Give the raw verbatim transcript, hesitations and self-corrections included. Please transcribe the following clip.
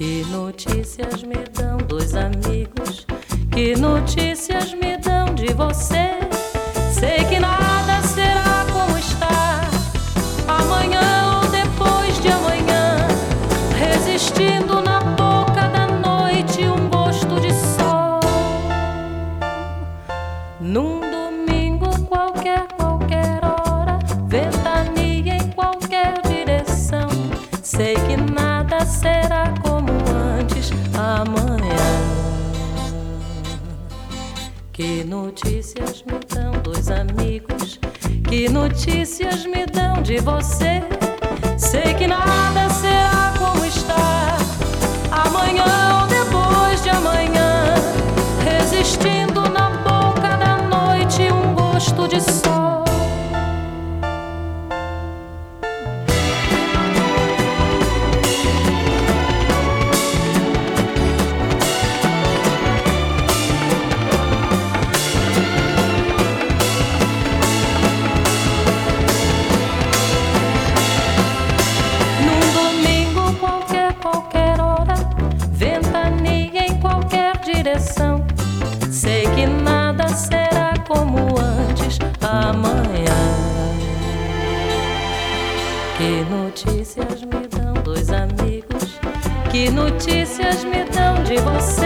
Que notícias me dão dois amigos? Que notícias me dão de você? Sei que nada será como está amanhã ou depois de amanhã, resistindo na boca da noite um gosto de sol. Num domingo qualquer, qualquer hora, ventania em qualquer direção. Sei que nada será como antes amanhã. Que notícias me dão dois amigos? Que notícias me dão de você? Sei que nada será como está amanhã ou depois de amanhã, resistindo na boca da noite um gosto de sol. Sei que nada será como antes amanhã. Que notícias me dão dois amigos? Que notícias me dão de você?